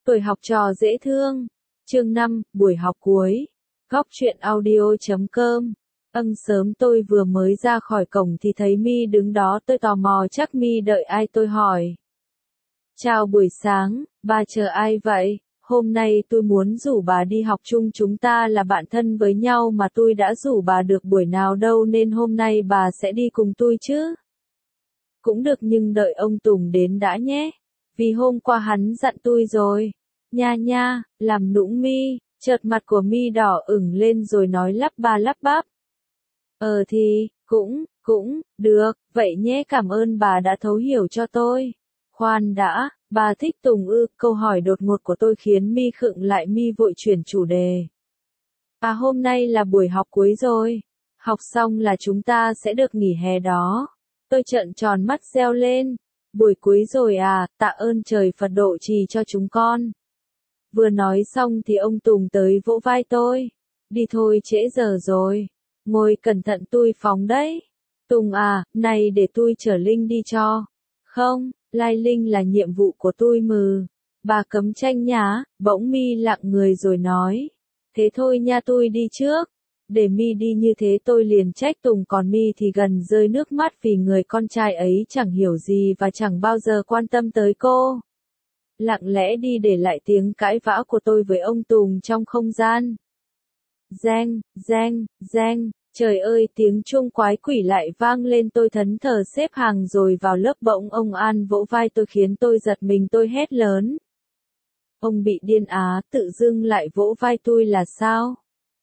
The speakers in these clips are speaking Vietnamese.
Tuổi học trò dễ thương. Chương 5, buổi học cuối. Góc truyện audio.com. Sớm tôi vừa mới ra khỏi cổng thì thấy My đứng đó, tôi tò mò chắc My đợi ai tôi hỏi. Chào buổi sáng, bà chờ ai vậy? Hôm nay tôi muốn rủ bà đi học chung, chúng ta là bạn thân với nhau mà tôi đã rủ bà được buổi nào đâu nên hôm nay bà sẽ đi cùng tôi chứ? Cũng được nhưng đợi ông Tùng đến đã nhé. Vì hôm qua hắn dặn tôi rồi. Nha, làm nũng My, chợt mặt của My đỏ ửng lên rồi nói lắp ba lắp bắp. Thì, cũng, được, vậy nhé, cảm ơn bà đã thấu hiểu cho tôi. Khoan đã, bà thích Tùng ư? Câu hỏi đột ngột của tôi khiến My khựng lại, My vội chuyển chủ đề. Hôm nay là buổi học cuối rồi. Học xong là chúng ta sẽ được nghỉ hè đó. Tôi trợn tròn mắt reo lên. Buổi cuối rồi à, tạ ơn trời Phật độ trì cho chúng con. Vừa nói xong thì ông Tùng tới vỗ vai tôi. Đi thôi, trễ giờ rồi. Ngồi cẩn thận tôi phóng đấy. Tùng à, này để tôi chở Linh đi cho. Không, lai Linh là nhiệm vụ của tôi mừ. Bà cấm tranh nhá. Bỗng My lặng người rồi nói. Thế thôi nha, tôi đi trước. Để My đi như thế tôi liền trách Tùng, còn My thì gần rơi nước mắt vì người con trai ấy chẳng hiểu gì và chẳng bao giờ quan tâm tới cô. Lặng lẽ đi để lại tiếng cãi vã của tôi với ông Tùng trong không gian. Reng, trời ơi, tiếng chuông quái quỷ lại vang lên, tôi thẫn thờ xếp hàng rồi vào lớp. Bỗng ông An vỗ vai tôi khiến tôi giật mình, tôi hét lớn. Ông bị điên á? Tự dưng lại vỗ vai tôi là sao?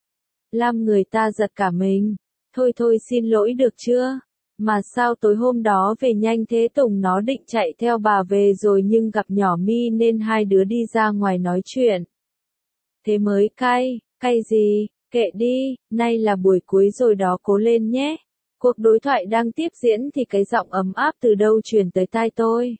Làm người ta giật cả mình. Thôi xin lỗi được chưa? Mà sao tối hôm đó về nhanh thế? Tùng nó định chạy theo bà về rồi nhưng gặp nhỏ My nên hai đứa đi ra ngoài nói chuyện. Thế mới cay gì? Kệ đi, nay là buổi cuối rồi đó, cố lên nhé. Cuộc đối thoại đang tiếp diễn thì cái giọng ấm áp từ đâu truyền tới tai tôi.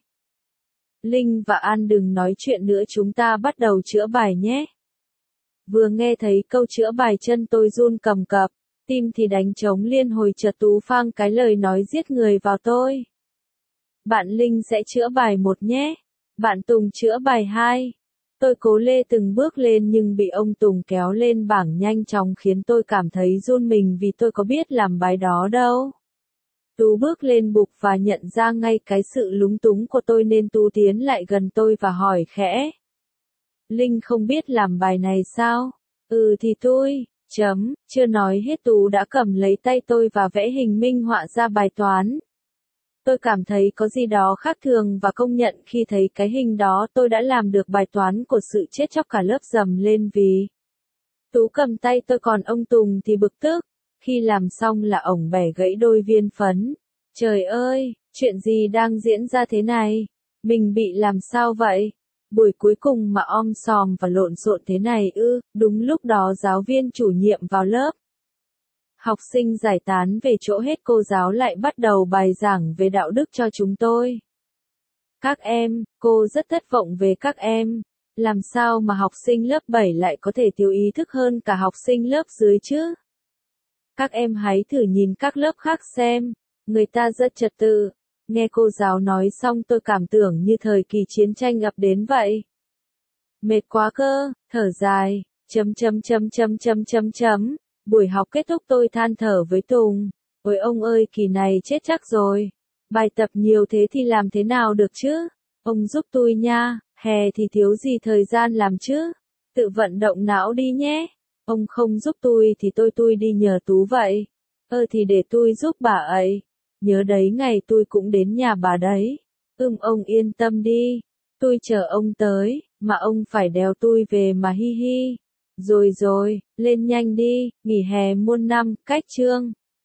Linh và An đừng nói chuyện nữa, chúng ta bắt đầu chữa bài nhé. Vừa nghe thấy câu chữa bài chân tôi run cầm cập, tim thì đánh trống liên hồi, chợt Tú phang cái lời nói giết người vào tôi. Bạn Linh sẽ chữa bài 1 nhé. Bạn Tùng chữa bài 2. Tôi cố lê từng bước lên nhưng bị ông Tùng kéo lên bảng nhanh chóng khiến tôi cảm thấy run mình vì tôi có biết làm bài đó đâu. Tú bước lên bục và nhận ra ngay cái sự lúng túng của tôi nên Tú tiến lại gần tôi và hỏi khẽ. Linh không biết làm bài này sao? Thì tôi, chưa nói hết Tú đã cầm lấy tay tôi và vẽ hình minh họa ra bài toán. Tôi cảm thấy có gì đó khác thường và công nhận khi thấy cái hình đó tôi đã làm được bài toán của sự chết chóc. Cả lớp rầm lên vì Tú cầm tay tôi, còn ông Tùng thì bực tức. Khi làm xong là ổng bẻ gãy đôi viên phấn. Trời ơi, chuyện gì đang diễn ra thế này? Mình bị làm sao vậy? Buổi cuối cùng mà om sòm và lộn xộn thế này ư? Đúng lúc đó giáo viên chủ nhiệm vào lớp. Học sinh giải tán về chỗ hết, cô giáo lại bắt đầu bài giảng về đạo đức cho chúng tôi. Các em, cô rất thất vọng về các em. Làm sao mà học sinh lớp 7 lại có thể thiếu ý thức hơn cả học sinh lớp dưới chứ? Các em hãy thử nhìn các lớp khác xem, người ta rất trật tự. Nghe cô giáo nói xong tôi cảm tưởng như thời kỳ chiến tranh ập đến vậy. Mệt quá cơ, thở dài, Buổi học kết thúc tôi than thở với Tùng. Ôi ông ơi, kỳ này chết chắc rồi. Bài tập nhiều thế thì làm thế nào được chứ? Ông giúp tôi nha, hè thì thiếu gì thời gian làm chứ? Tự vận động não đi nhé. Ông không giúp tôi thì tôi đi nhờ Tú vậy. Thì để tôi giúp bà ấy. Nhớ đấy, ngày tôi cũng đến nhà bà đấy. Ông yên tâm đi. Tôi chờ ông tới, mà ông phải đèo tôi về mà hi hi. Rồi, lên nhanh đi, nghỉ hè muôn năm, cách chương.